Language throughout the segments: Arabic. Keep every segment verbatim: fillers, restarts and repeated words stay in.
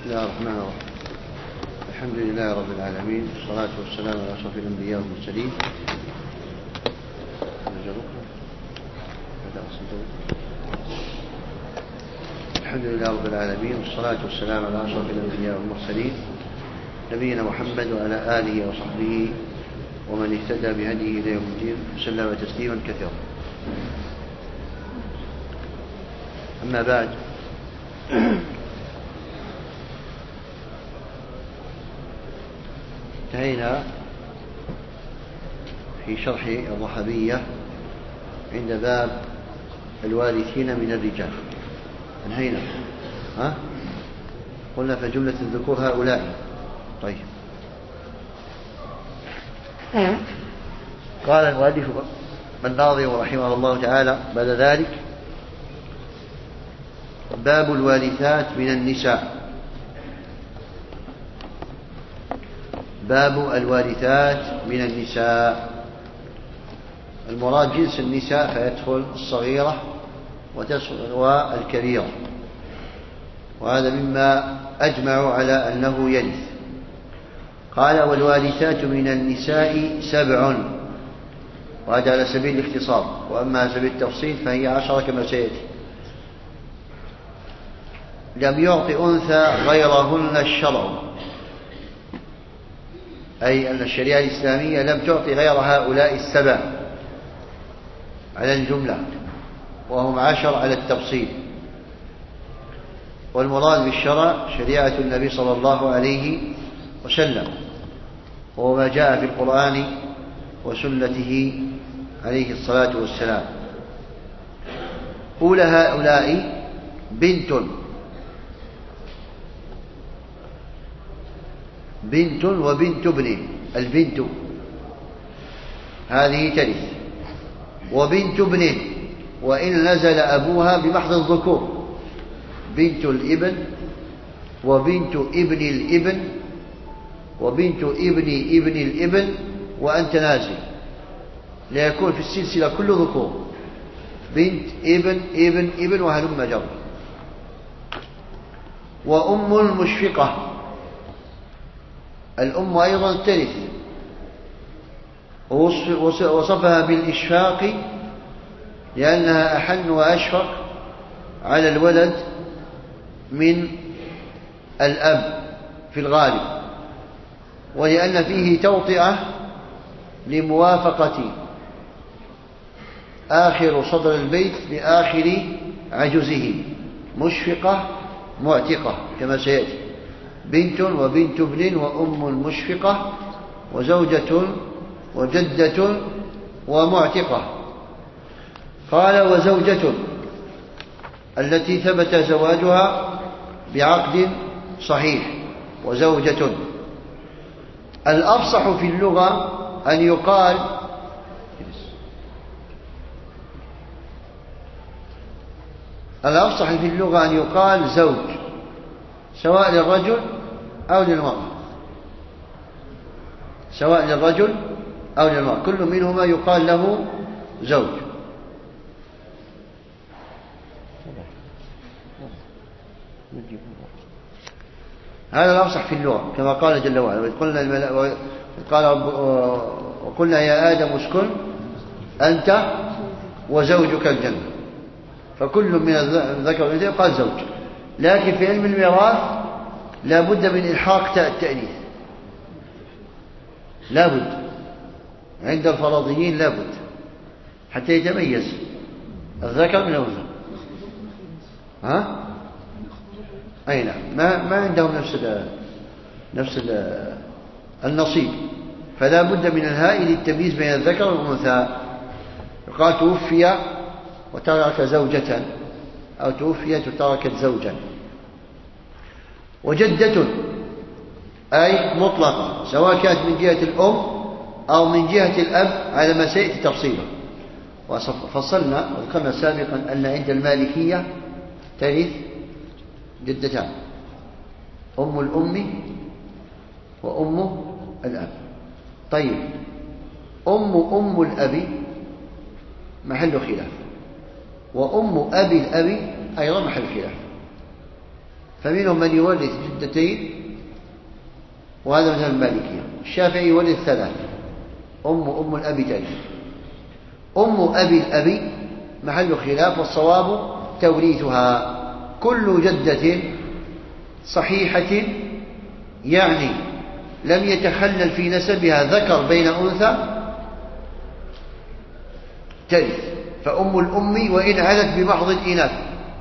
الله الرحمن الرحيم. الحمد لله رب العالمين، والصلاة والسلام على أشرف الأنبياء والمرسلين. الحمد لله رب العالمين، والصلاة والسلام على أشرف الأنبياء والمرسلين، نبينا محمد وعلى آله وصحبه ومن اهتدى بهديه إلى يوم الدين، وسلم تسليما كثيرا. أما بعد، انتهينا في شرح الرحبية عند باب الوارثين من الرجال. انهينا ها؟ قلنا فجملة الذكور هؤلاء. طيب، قال المؤلف الناظم رحمه الله تعالى بعد ذلك: باب الوارثات من النساء. باب الوارثات من النساء، المراد جنس النساء، فيدخل الصغيرة والكبيرة، وهذا مما أجمعوا على أنه يرث. قال: والوارثات من النساء سبع، وهذا على سبيل الاختصار، وأما على سبيل التفصيل فهي عشرة كما سيأتي. لم يعط أنثى غيرهن الشرع، أي أن الشريعة الإسلامية لم تعطي غير هؤلاء السبع على الجملة، وهم عشر على التفصيل. والمراد بالشرع شريعة النبي صلى الله عليه وسلم، وهو ما جاء في القرآن وسنته عليه الصلاة والسلام. أولى هؤلاء بنت بنت وبنت ابن. البنت هذه ترث، وبنت ابن وإن نزل أبوها بمحض الذكور. بنت الابن وبنت ابن الابن وبنت ابن ابن الابن وأنت نازل، ليكون في السلسلة كل ذكور: بنت ابن ابن ابن وهلم جر. وأم المشفقة، الأم أيضا ترث، وصفها بالإشفاق لأنها أحن وأشفق على الولد من الأب في الغالب، ولأن فيه توطئة لموافقة آخر صدر البيت بآخر عجزه. مشفقة معتقة كما سيأتي: بنت وبنت ابن وأم مشفقة وزوجة وجدة ومعتقة. قال: وزوجة التي ثبت زواجها بعقد صحيح. وزوجة الأفصح في اللغة أن يقال الأفصح في اللغة أن يقال زوج، سواء للرجل أو للمرأة، سواء للرجل أو للمرأة، كل منهما يقال له زوج. هذا الأفصح في اللغة، كما قال جل وعلا: قلنا قال وقلنا يا آدم اسكن أنت وزوجك الجنة. فكل من الذكر والأنثى يقال زوج. لكن في علم الميراث لا بد من إلحاق تاء التأنيث، لا بد، عند الفرضيين لا بد، حتى يتميز الذكر من الأنثى. ها؟ أي نعم، ما ما عندهم نفس ال نفس ال النصيب، فلا بد من الهاء للتمييز بين الذكر والأنثى. يقال توفي وترك زوجة، أو توفيت وتركت زوجا. وجدة أي مطلقة، سواء كانت من جهة الأم أو من جهة الأب، على ما سيأتي تفصيله. وفصلنا وذكرنا سابقا أن عند المالكية ترث جدتان: أم الأم وأم الأب. طيب، أم أم الأب محل خلاف، وأم أبي الأب أيضا محل خلاف. فمنهم من يورث جدتين، وهذا مثل المالكية. الشافعي يورث ثلاث، أم أم الأب ترث. أم أبي الأب محل خلاف، والصواب توريثها. كل جدة صحيحة يعني لم يتخلل في نسبها ذكر بين أنثى ترث. فأم الأم وإن علت بمحض الإناث،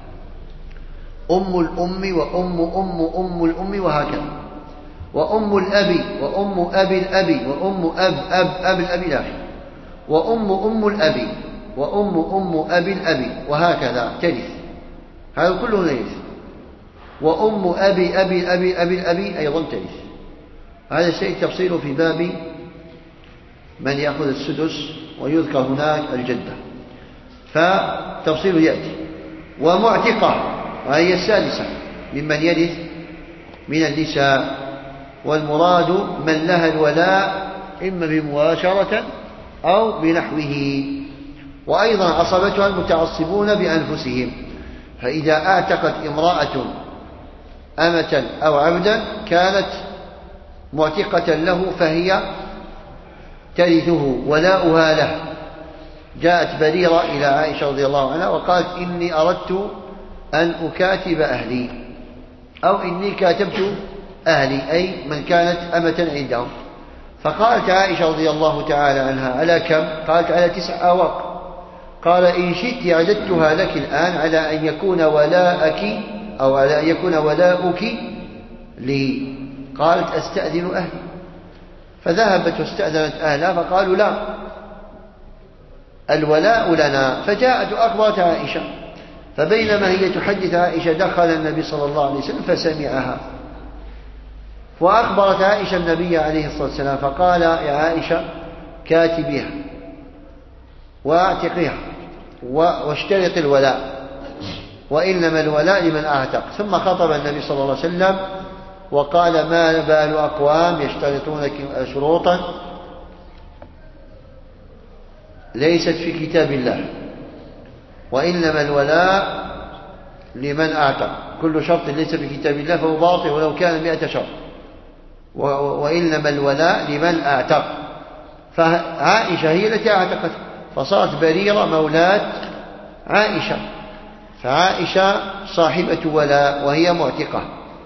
أم الأم وأم أم أم الأم وهكذا. وأم الأب وأم أبي الأب وأم أب أب أب الأب الآخر، وأم أم الأب وأم أم أبي الأب وهكذا ترث. هذا كله يرث. وأم أبي أبي أبي أبي الأب أيضا ترث. هذا الشيء تفصيله في باب من يأخذ السدس، ويذكر هناك الجدة، فتفصيله يأتي. ومعتقة وهي السادسة ممن يرث من النساء، والمراد من لها الولاء إما بمباشرة أو بنحوه. وأيضا عصبتها المتعصبون بأنفسهم، فإذا اعتقت امرأة أمة أو عبدا كانت معتقة له فهي ترثه، ولاؤها له. جاءت بريرة إلى عائشة رضي الله عنها وقالت: إني أردت أن أكاتب أهلي، أو إني كاتبت أهلي، أي من كانت أمة عندهم. فقالت عائشة رضي الله تعالى عنها: على كم؟ قالت: على تسع آواق. قال: إن شئت عددتها لك الآن على أن يكون ولاءك أو على أن يكون ولاؤك لي. قالت: أستأذن أهلي. فذهبت واستأذنت أهلها فقالوا: لا، الولاء لنا. فجاءت أخبرت عائشة، فبينما هي تحدث عائشة دخل النبي صلى الله عليه وسلم فسمعها، وأخبرت عائشة النبي عليه الصلاة والسلام فقال: يا عائشة كاتبيها واعتقيها واشترط الولاء، وإنما الولاء لمن أعتق. ثم خطب النبي صلى الله عليه وسلم وقال: ما بال أقوام يشترطون شروطا ليست في كتاب الله، وإنما الولاء لمن أعتق. كل شرط ليس في كتاب الله فهو باطل ولو كان مئة شرط، وإنما الولاء لمن أعتق. فعائشة هي التي أعتقت، فصارت بريرة مولاة عائشة، فعائشة صاحبة ولاء وهي معتقة.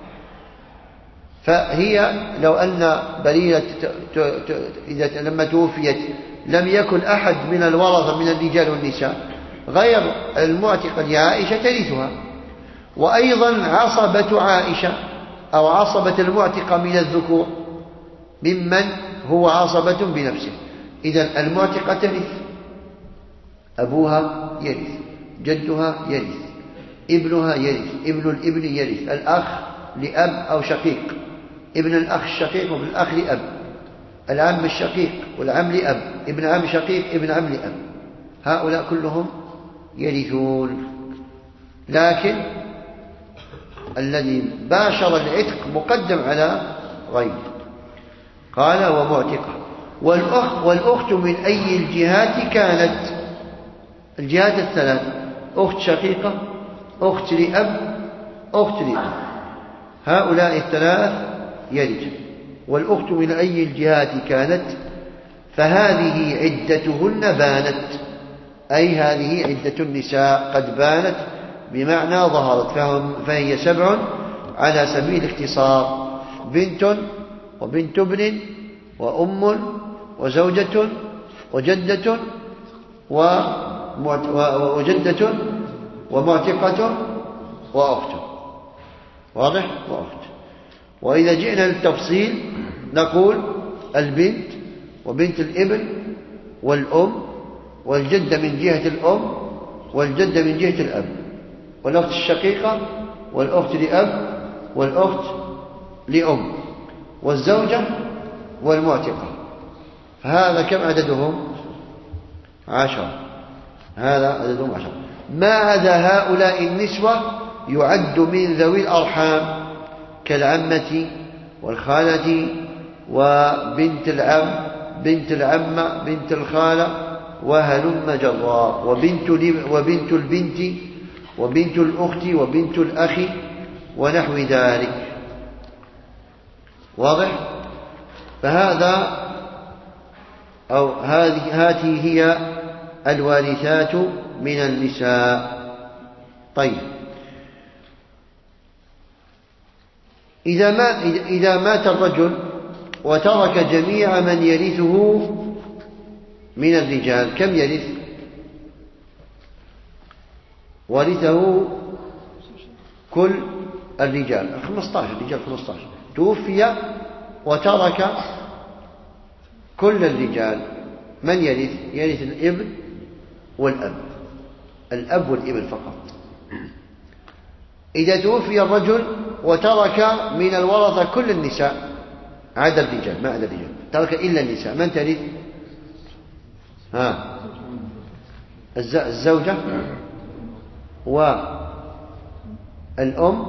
فهي لو أن بريرة إذا لما توفيت لم يكن أحد من الورثة من الرجال والنساء غير المعتقة لعائشة ترثها. وأيضا عصبة عائشة أو عصبة المعتقة من الذكور ممن هو عصبة بنفسه. إذن المعتقة ترث، أبوها يرث، جدها يرث، ابنها يرث، ابن الابن يرث، الأخ لأب أو شقيق، ابن الأخ الشقيق وابن الأخ لأب، العم الشقيق والعم لأب، ابن عم شقيق ابن عم لأب، هؤلاء كلهم يرثون. لكن الذي باشر العتق مقدم على غيره. قال: ومعتقة. والأخ والأخت من أي الجهات كانت؟ الجهات الثلاث: أخت شقيقة، أخت لأب، أخت لأب، هؤلاء الثلاث يرث. والأخت من أي الجهات كانت؟ فهذه عدتهن بانت، أي هذه عدة النساء قد بانت بمعنى ظهرت، فهي سبع على سبيل الاختصار: بنت وبنت ابن وأم وزوجة وجدة وجدة ومعتقة وأخت. واضح؟ وأخت. وإذا جئنا للتفصيل نقول: البنت وبنت الابن والأم والجدة من جهة الأم والجدة من جهة الأب، والأخت الشقيقة والأخت لأب والأخت لأم والزوجة والمعتقة. فهذا كم عددهم؟ عشرة. هذا عددهم عشرة. ما عدا هؤلاء النسوة يعد من ذوي الأرحام كالعمة والخالة وبنت العم، بنت العمة، بنت الخالة، وهلم جرا، وبنت وبنت البنت وبنت الأخت وبنت الأخ ونحو ذلك. واضح؟ فهذا أو هذه هذه هي الوارثات من النساء. طيب، إذا ما إذا مات الرجل وترك جميع من يرثه من الرجال، كم يرث؟ ورثه كل الرجال خمسة عشر، الرجال خمسة عشر. توفي وترك كل الرجال، من يرث؟ يرث الابن والأب، الأب والابن فقط. إذا توفي الرجل وترك من الورثة كل النساء عدا الرجال، ما عدا الرجال، ترك إلا النساء، من ترث؟ ها، الزوجة والأم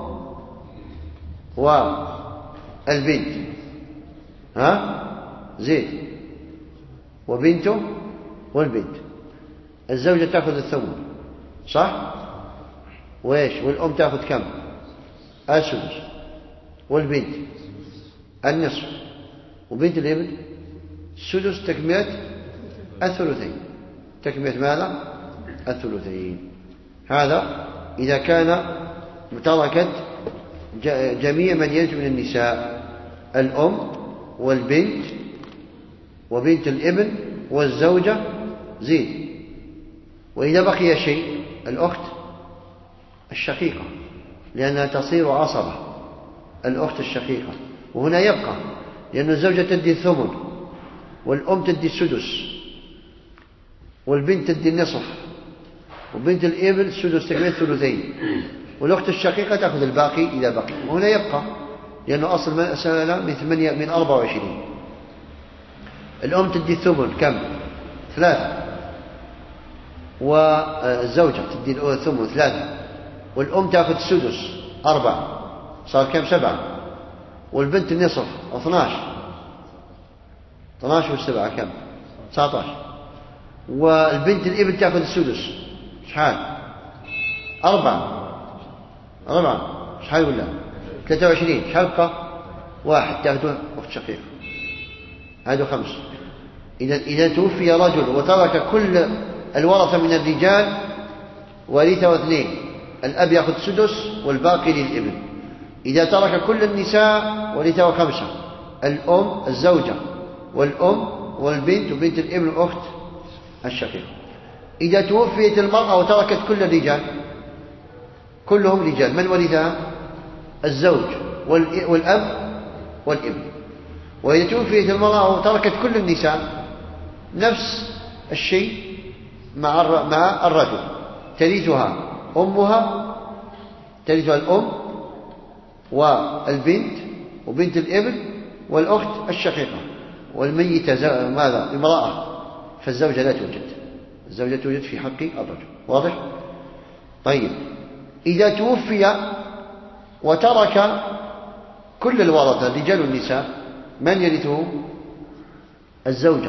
والبنت، ها، زيد، وبنته والبنت. الزوجة تأخذ الثمن، صح؟ وإيش؟ والأم تأخذ كم؟ السدس، والبنت النصف، وبنت الابن السدس، تكملة الثلثين، تكملة ماذا؟ الثلثين. هذا إذا كان تركت جميع من يرث من النساء، الأم والبنت وبنت الابن والزوجة زيد. وإذا بقي شيء، الأخت الشقيقة، لأنها تصير عصبة، الأخت الشقيقة. وهنا يبقى، لأن الزوجة تدي الثمن، والأم تدي السدس، والبنت تدي النصف، وبنت الابن السدس، تكمل الثلثين، والأخت الشقيقة تأخذ الباقي إذا بقي. وهنا يبقى، لأنه أصل المسألة من ثمانية من أربعة وعشرين. الأم تدي الثمن كم؟ ثلاثة، والزوجة تدي الثمن ثلاثة، والأم تأخذ السدس أربعة، صار كم؟ سبعة، والبنت النصف اثناش، اثناش والسبعة كم؟ تسعة عشر، والبنت الابن تأخذ السدس شحال؟ أربعة، أربعة شحال ولا؟ ثلاثة وعشرين، شحال بقى؟ واحد تأخذه أخت شقيقة، هذا خمس. إذا إذا توفي رجل وترك كل الورثة من الرجال ورثه اثنين، الأب يأخذ سدس والباقي للابن. إذا ترك كل النساء ورثه خمسة، الأم الزوجة والأم والبنت وبنت الابن والأخت الشقيقة. إذا توفيت المرأة وتركت كل الرجال، كلهم رجال، من ورثها؟ الزوج والأب والابن. وإذا توفيت المرأة وتركت كل النساء، نفس الشيء مع مع الرجل، ترثها أمها، ترثها الأم والبنت وبنت الابن والأخت الشقيقة. والميتة ماذا؟ امرأة، فالزوجة لا توجد، الزوجة توجد في حق الرجل. واضح؟ طيب، إذا توفي وترك كل الورثة الرجال والنساء، من يرثه؟ الزوجة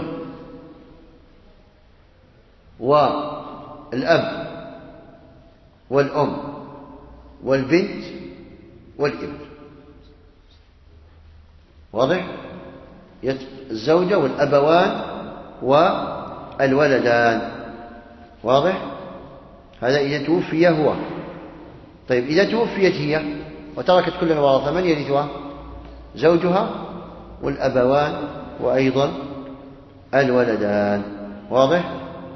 والأب والأم والبنت والابن. واضح؟ الزوجة والأبوان والولدان. واضح؟ هذا إذا توفي هو. طيب، إذا توفيت هي وتركت كل الورثة، من يرثها؟ زوجها والأبوان وأيضا الولدان. واضح؟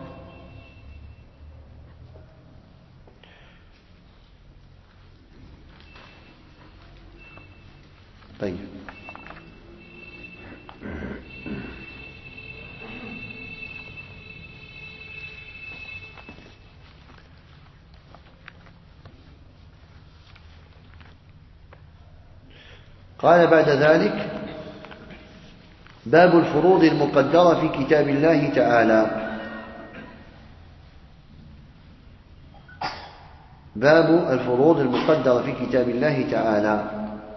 طيب، قال بعد ذلك: باب الفروض المقدرة في كتاب الله تعالى. باب الفروض المقدرة في كتاب الله تعالى،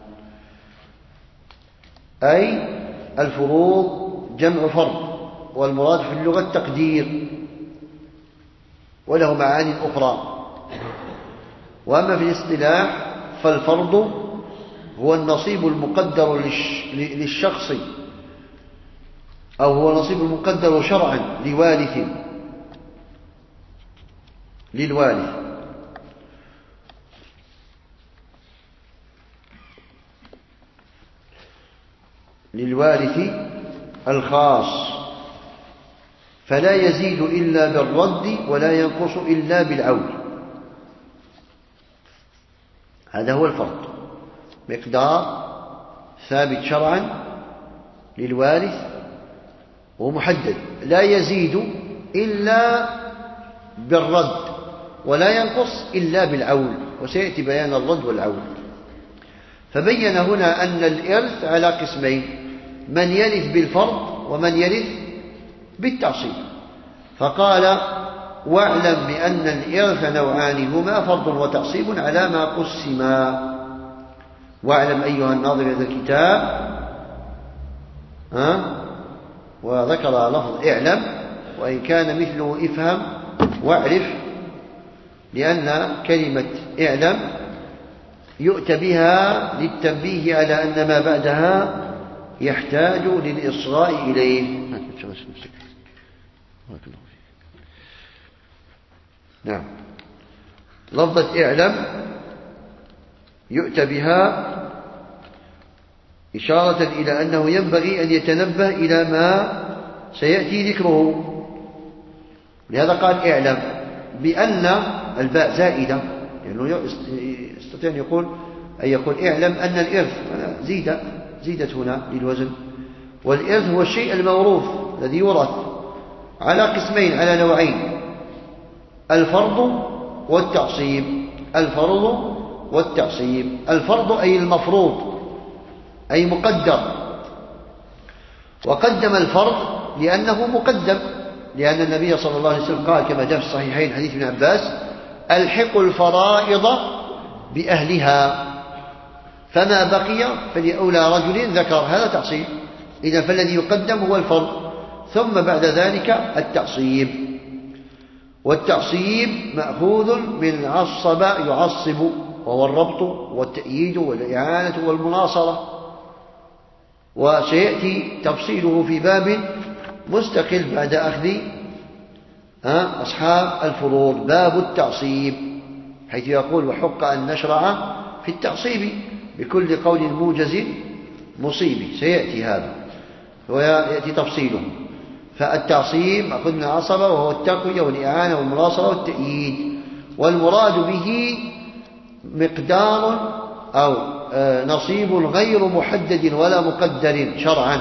أي الفروض جمع فرض، والمراد في اللغة التقدير، وله معاني أخرى. وأما في الاصطلاح فالفرض هو النصيب المقدر للشخص، أو هو النصيب المقدر شرعا لوارث للوارث للوارث الخاص، فلا يزيد إلا بالرد ولا ينقص إلا بالعول. هذا هو الفرض، مقدار ثابت شرعا للوارث ومحدد، لا يزيد إلا بالرد ولا ينقص إلا بالعول، وسيأتي بيان الرد والعول. فبين هنا أن الإرث على قسمين: من يرث بالفرض ومن يرث بالتعصيب. فقال: واعلم بأن الإرث نوعان هما فرض وتعصيب على ما قسما. واعلم أيها الناظر هذا الكتاب، ها؟ وذكر لفظ اعلم، وإن كان مثله افهم واعرف، لأن كلمة اعلم يؤتى بها للتنبيه على أن ما بعدها يحتاج للإصغاء إليه. نعم، لفظة اعلم يؤتى بها إشارة إلى أنه ينبغي أن يتنبه إلى ما سيأتي ذكره. لهذا قال اعلم بأن الباء زائدة، لأنه يعني يستطيع أن يقول أن يقول اعلم أن الإرث زيد زيدت هنا للوزن. والإرث هو الشيء الموروث الذي يورث على قسمين، على نوعين: الفرض والتعصيب. الفرض والتعصيب. الفرض أي المفروض، أي مقدر، وقدم الفرض لأنه مقدم، لأن النبي صلى الله عليه وسلم قال كما جاء في الصحيحين حديث ابن عباس: ألحقوا الفرائض بأهلها، فما بقي فلأولى رجل ذكر. هذا تعصيب. إذا فالذي يقدم هو الفرض، ثم بعد ذلك التعصيب. والتعصيب مأخوذ من عصب يعصب، وهو الربط والتأييد والإعانة والمناصرة، وسيأتي تفصيله في باب مستقل بعد أخذ أصحاب الفروض، باب التعصيب، حيث يقول: وحق أن نشرع في التعصيب بكل قول موجز مصيب. سيأتي هذا ويأتي تفصيله. فالتعصيب مأخوذ من العصبة، وهو التقوية والإعانة والمناصرة والتأييد، والمراد به مقدار أو نصيب غير محدد ولا مقدر شرعا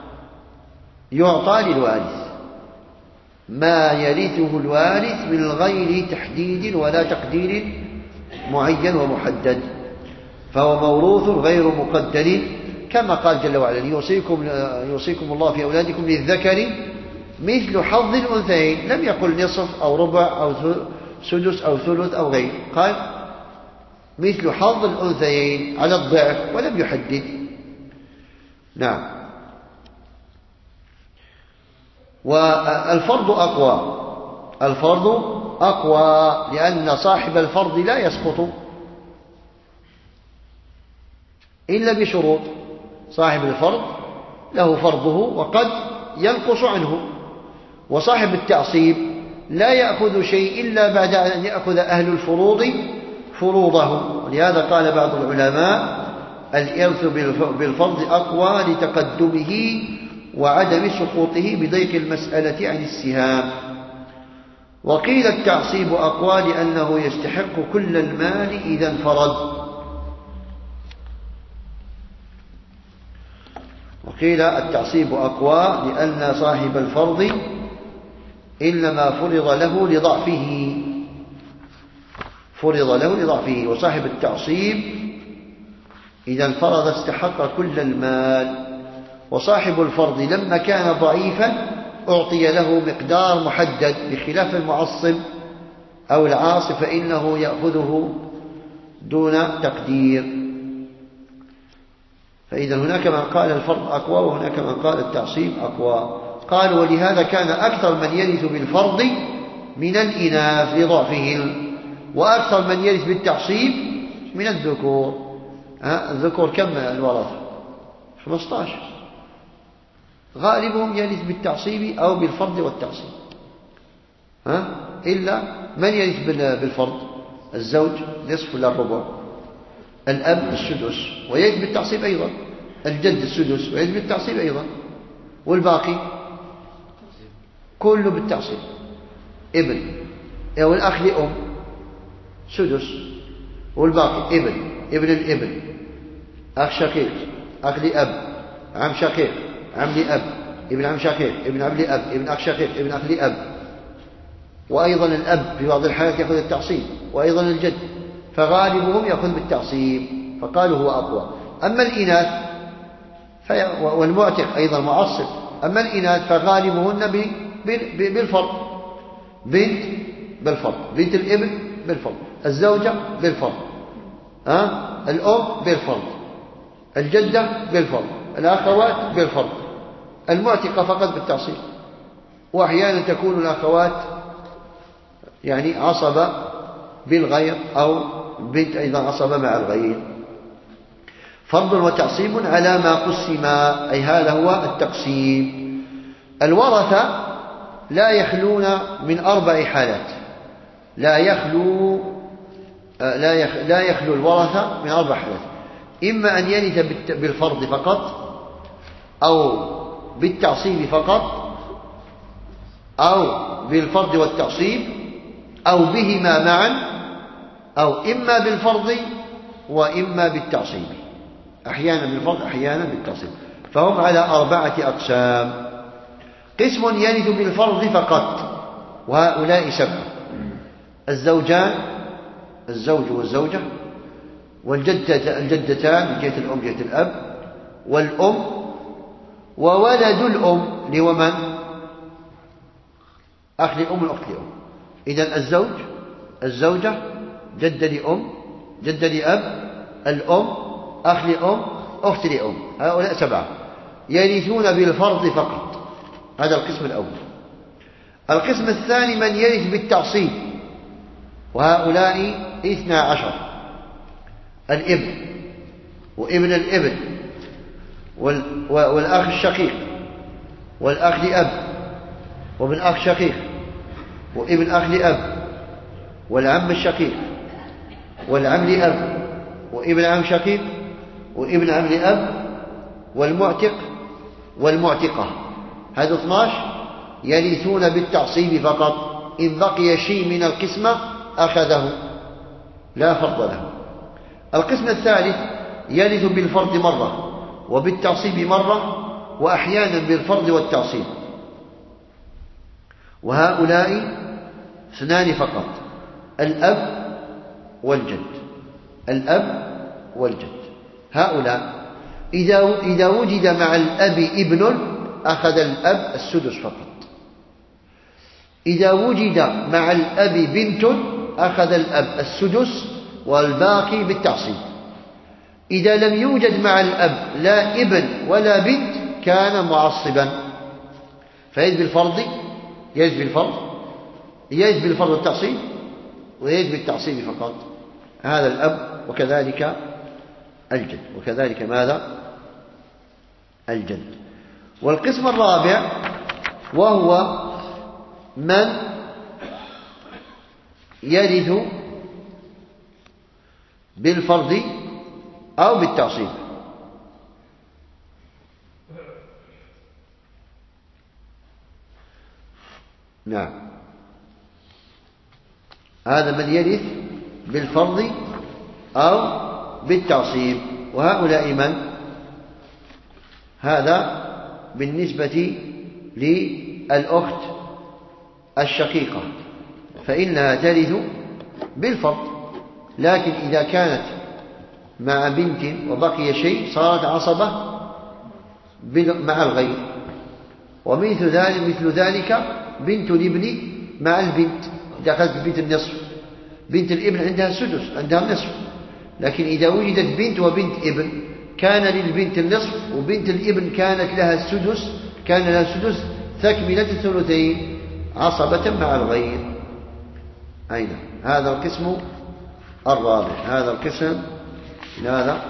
يعطى للوارث، ما يرثه الوارث من غير تحديد ولا تقدير معين ومحدد، فهو موروث غير مقدر، كما قال جل وعلا: يوصيكم, يوصيكم الله في أولادكم للذكر مثل حظ الأنثيين. لم يقل نصف أو ربع أو سدس أو ثلث أو غير، قال مثل حظ الأنثيين على الضعف، ولم يحدد. نعم. والفرض أقوى. الفرض أقوى لأن صاحب الفرض لا يسقط إلا بشروط. صاحب الفرض له فرضه وقد ينقص عنه، وصاحب التعصيب لا يأخذ شيء إلا بعد أن يأخذ أهل الفروض فروضه. ولهذا قال بعض العلماء: الإرث بالفرض أقوى لتقدمه وعدم سقوطه بضيق المسألة عن السهام. وقيل التعصيب أقوى لأنه يستحق كل المال إذا انفرد. وقيل التعصيب أقوى لأن صاحب الفرض إنما فرض له لضعفه فرض له لضعفه وصاحب التعصيب إذا انفرد استحق كل المال. وصاحب الفرض لما كان ضعيفا أعطي له مقدار محدد، بخلاف المعصب أو العاصب فإنه يأخذه دون تقدير. فإذا هناك من قال الفرض أقوى، وهناك من قال التعصيب أقوى. قال: ولهذا كان أكثر من يرث بالفرض من الإناث لضعفهم، وأكثر من يرث بالتعصيب من الذكور. ها الذكور كم الورثة؟ خمسة عشر. غالبهم يرث بالتعصيب أو بالفرض والتعصيب. ها إلا من يرث بالفرض؟ الزوج نصف ولا الربع، الأب السدس ويرث بالتعصيب أيضا، الجد السدس ويرث بالتعصيب أيضا، والباقي كله بالتعصيب. ابن أو الأخ لأم سدس، والباقي ابن ابن الابن، أخ شقيق، أخ لأب، عم شقيق، عم لأب، ابن عم شقيق، ابن عم لأب، ابن أخ شقيق، ابن أخ لأب. وأيضا الأب في بعض الحالات يأخذ التعصيب، وأيضا الجد، فغالبهم يأخذ بالتعصيب، فقالوا هو أقوى. أما الإناث في والمعتق أيضا معصب. أما الإناث فغالبهن بالفرض، بنت بالفرض، بنت الابن بالفرض، الزوجة بالفرض، ها الأم بالفرض، الجدة بالفرض، الأخوات بالفرض، المعتقة فقط بالتعصيب. وأحيانا تكون الأخوات يعني عصبة بالغير، أو بنت أيضا عصبة مع الغير. فرض وتعصيب على ما قسم، أي هذا هو التقسيم. الورثة لا يخلون من أربع حالات، لا يخلو لا يخ لا يخلو الورثة من أربع حالات: إما أن يرث بالفرض فقط، أو بالتعصيب فقط، أو بالفرض والتعصيب، أو بهما معا، أو إما بالفرض وإما بالتعصيب، أحيانا بالفرض أحيانا بالتعصيب. فهم على أربعة أقسام. قسم يرث بالفرض فقط، وهؤلاء سبعة: الزوجان، الزوج والزوجة، والجدة الجدتان من جهة الأم جهة الأب، والأم، وولد الأم اللي هو من؟ أخ لأم الأخت لأم. إذن الزوج، الزوجة، جد لأم، جد لأب، الأم، أخ لأم، أخت لأم، هؤلاء سبعة يرثون بالفرض فقط. هذا القسم الأول. القسم الثاني من يرث بالتعصيب، وهؤلاء اثنى عشر: الابن، وابن الابن، والأخ الشقيق، والأخ لأب، وابن أخ شقيق، وابن أخ لأب، والعم الشقيق، والعم لأب، وابن عم شقيق، وابن عم لأب، والمعتق، والمعتقة. هذا اثني عشر يرثون بالتعصيب فقط. إن بقي شيء من القسمة أخذه، لا فرض له. القسم الثالث يرث بالفرض مرة، وبالتعصيب مرة، وأحيانا بالفرض والتعصيب، وهؤلاء اثنان فقط: الأب والجد، الأب والجد. هؤلاء إذا إذا وجد مع الأب ابن أخذ الأب السدس فقط. إذا وجد مع الأب بنت أخذ الأب السدس والباقي بالتعصيب. إذا لم يوجد مع الأب لا ابن ولا بنت كان معصبا، فيجب بالفرض، يجب بالفرض، يجب بالفرض والتعصيب، ويجب بالتعصيب فقط. هذا الأب، وكذلك الجد، وكذلك ماذا؟ الجد. والقسم الرابع وهو من يرث بالفرض أو بالتعصيب. نعم، هذا من يرث بالفرض أو بالتعصيب. وهؤلاء من؟ هذا بالنسبة للأخت الشقيقة فإنها ترث بالفرض، لكن إذا كانت مع بنت وبقي شيء صارت عصبة مع الغير. ومثل ذلك مثل ذلك بنت الابن مع البنت، إذا أخذت بنت النصف، بنت الابن عندها السدس، عندها النصف، لكن إذا وجدت بنت وبنت ابن كان للبنت النصف، وبنت الابن كانت لها السدس، كان لها السدس تكملة الثلثين عصبة مع الغير. أين هذا القسم الرابع. هذا القسم هذا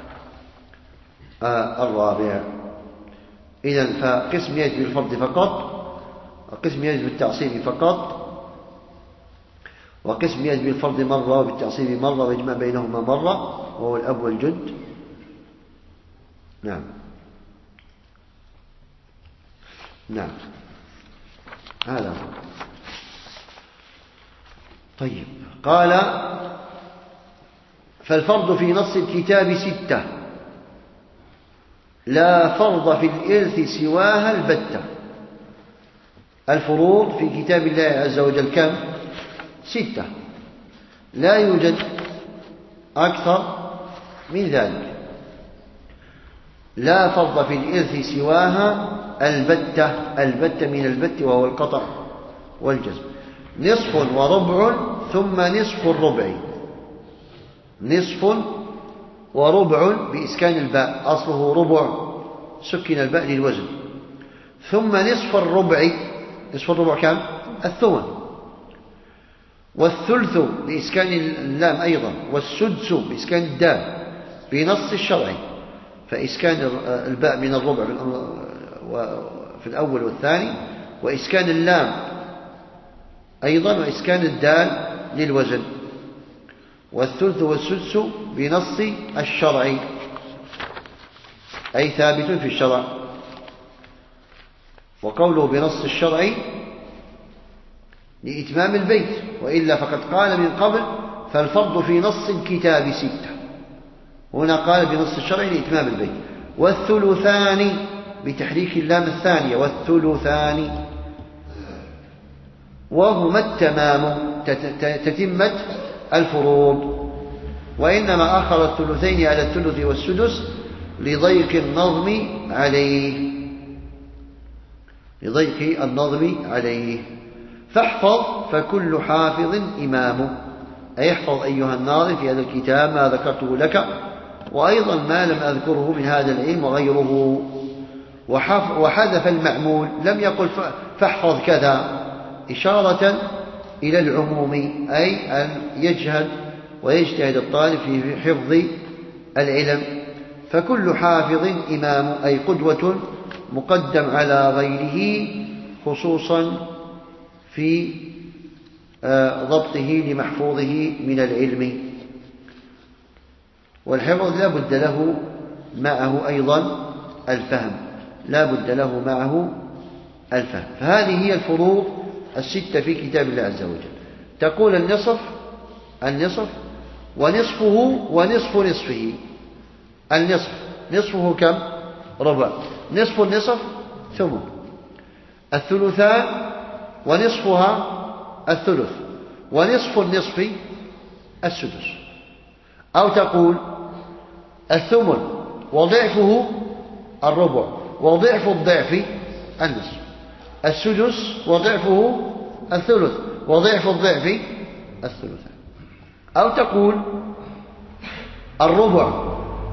آه الرابع. إذن فقسم يجب بالفرض فقط، وقسم يجب بالتعصيب فقط، وقسم يجب بالفرض مرة وبالتعصيب مرة ويجمع بينهما مرة، وهو الأب والجد. نعم نعم هذا. طيب، قال فالفرض في نص الكتاب ستة لا فرض في الإرث سواها البتة. الفروض في كتاب الله عز وجل كم؟ ستة، لا يوجد أكثر من ذلك. لا فرض في الإرث سواها البتة. البتة من البت وهو القطع والجزم. نصف وربع ثم نصف الربع. نصف وربع بإسكان الباء، أصله ربع سكن الباء للوزن. ثم نصف الربع. نصف الربع كم؟ الثمن. والثلث بإسكان اللام أيضا. والسدس بإسكان الدال بنص الشرع، فإسكان الباء من الربع في الأول والثاني، وإسكان اللام أيضا، وإسكان الدال للوزن. والثلث والسدس بنص الشرع، أي ثابت في الشرع. وقوله بنص الشرع لإتمام البيت، وإلا فقد قال من قبل فالفرض في نص الكتاب ستة. هنا قال بنص الشرع لإتمام البيت. والثلثان بتحريك اللام الثانية، والثلثان وهما التمام، تتمة الفروض. وإنما أخر الثلثين على الثلث والسدس لضيق النظم عليه، لضيق النظم عليه. فاحفظ فكل حافظ إمام، أي احفظ أيها الناظر في هذا الكتاب ما ذكرته لك، وأيضا ما لم أذكره من هذا العلم وغيره. وحذف المعمول، لم يقل فاحفظ كذا، إشارة إلى العموم، أي أن يجهد ويجتهد الطالب في حفظ العلم. فكل حافظ إمام، أي قدوة مقدم على غيره، خصوصا في ضبطه لمحفوظه من العلم. والحفظ لا بد له معه أيضا الفهم، لا بد له معه الفهم. فهذه هي الفروض الستة في كتاب الله عز وجل. تقول النصف النصف ونصفه ونصف نصفه. النصف نصفه كم؟ ربع. نصف النصف ثمن. الثلثان ونصفها الثلث. ونصف النصف السدس. أو تقول الثمن وضعفه الربع، وضعف الضعف النصف. السدس وضعفه الثلث، وضعف الضعف الثلثان. أو تقول الربع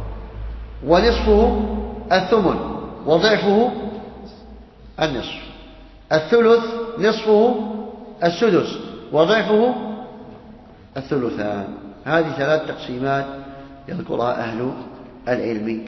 ونصفه الثمن، وضعفه النصف. الثلث نصفه السدس، وضعفه الثلثان. هذه ثلاث تقسيمات يذكرها أهل العلم.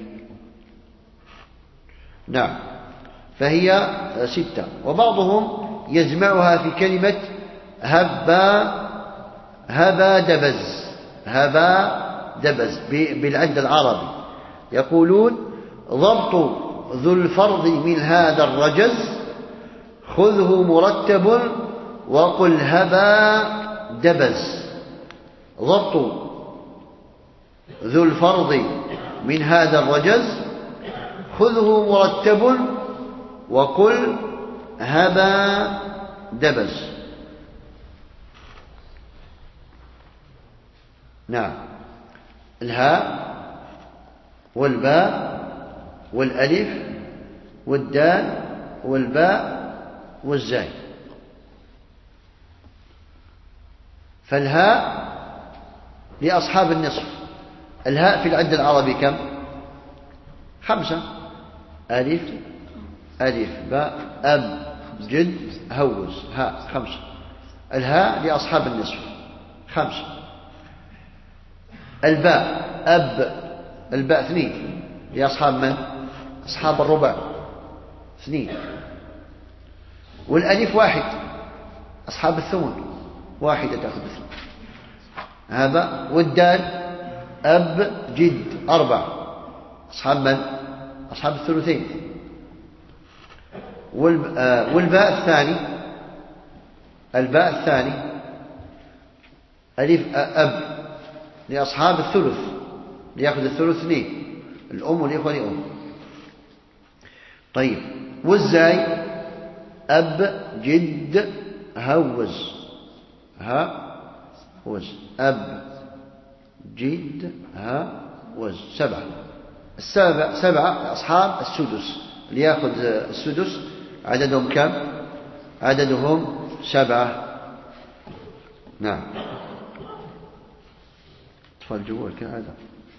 نعم، فهي ستة. وبعضهم يجمعها في كلمة هبا هبا دبز. هبا دبز بالعد العربي. يقولون ضبط ذو الفرض من هذا الرجز، خذه مرتب وقل هبا دبز. ضبط ذو الفرض من هذا الرجز، خذه مرتب وقل هبا دبز. نعم، الهاء والباء والألف والدال والباء والزاي. فالهاء لأصحاب النصف. الهاء في العد العربي كم؟ خمسة. ألف ألف باء أب جد هوز هاء، خمسة. الهاء لأصحاب النصف خمسة. الباء أب، الباء اثنين لأصحاب من؟ أصحاب الربع اثنين. والألف واحد أصحاب الثمن واحدة تأخذ اثنين هذا. والدال أب جد أربع أصحاب من؟ أصحاب الثلثين. والباء الثاني الباء الثاني ألف أب لأصحاب الثلث ليأخذ الثلث اثنين الأم والإخوة لأم. طيب والزاي أب جد هوز ها وز أب جد ها وز سبعة. السبع سبعة أصحاب السدس ليأخذ السدس عددهم كم؟ عددهم سبعة. نعم. أطفال جوال كهذا.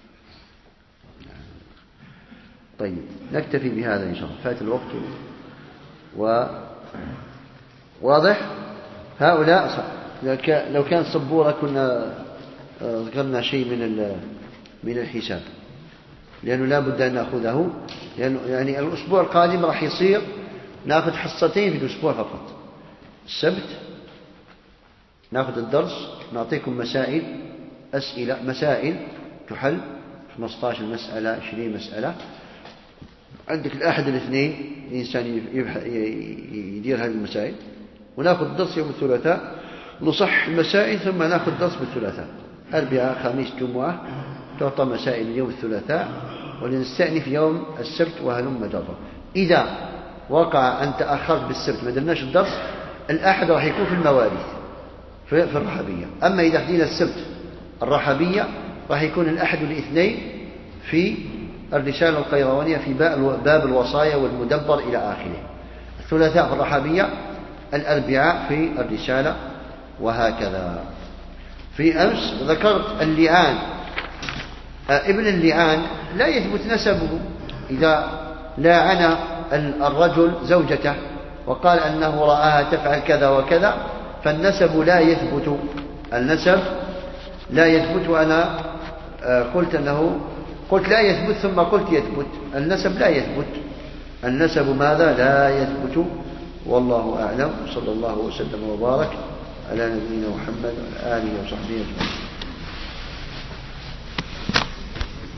طيب نكتفي بهذا إن شاء الله، فات الوقت و واضح. هؤلاء لو كان صبورة كنا ذكرنا شيء من من الحساب، لأنه لا بد أن نأخذه، لأنه يعني الأسبوع القادم راح يصير نأخذ حصتين في الأسبوع فقط. السبت نأخذ الدرس، نعطيكم مسائل أسئلة مسائل تحل خمسة عشر مسألة عشرين مسألة. عندك الأحد الاثنين الإنسان يدير هذه المسائل، ونأخذ درس يوم الثلاثاء نصح المسائل، ثم نأخذ درس بالثلاثاء. أربعاء خميس جمعة تعطى مسائل اليوم الثلاثاء، ولنستأنف يوم السبت وهلم جرا. إذا وقع أن تأخرت بالسبت ما درناش الدرس، الأحد راح يكون في المواريث في الرحبية. أما إذا خدينا السبت الرحبية راح يكون الأحد والاثنين في الرسالة القيروانية في باب الوصايا والمدبر إلى آخره. الثلاثاء في الرحبية، الأربعاء في الرسالة، وهكذا. في أمس ذكرت اللعان. ابن اللعان لا يثبت نسبه. إذا لاعن الرجل زوجته وقال أنه رآها تفعل كذا وكذا فالنسب لا يثبت. النسب لا يثبت. وأنا قلت أنه قلت لا يثبت ثم قلت يثبت. النسب لا يثبت. النسب ماذا؟ لا يثبت. والله أعلم. صلى الله وسلم وبارك على نبينا محمد وعلى آله وصحبه أجمعين.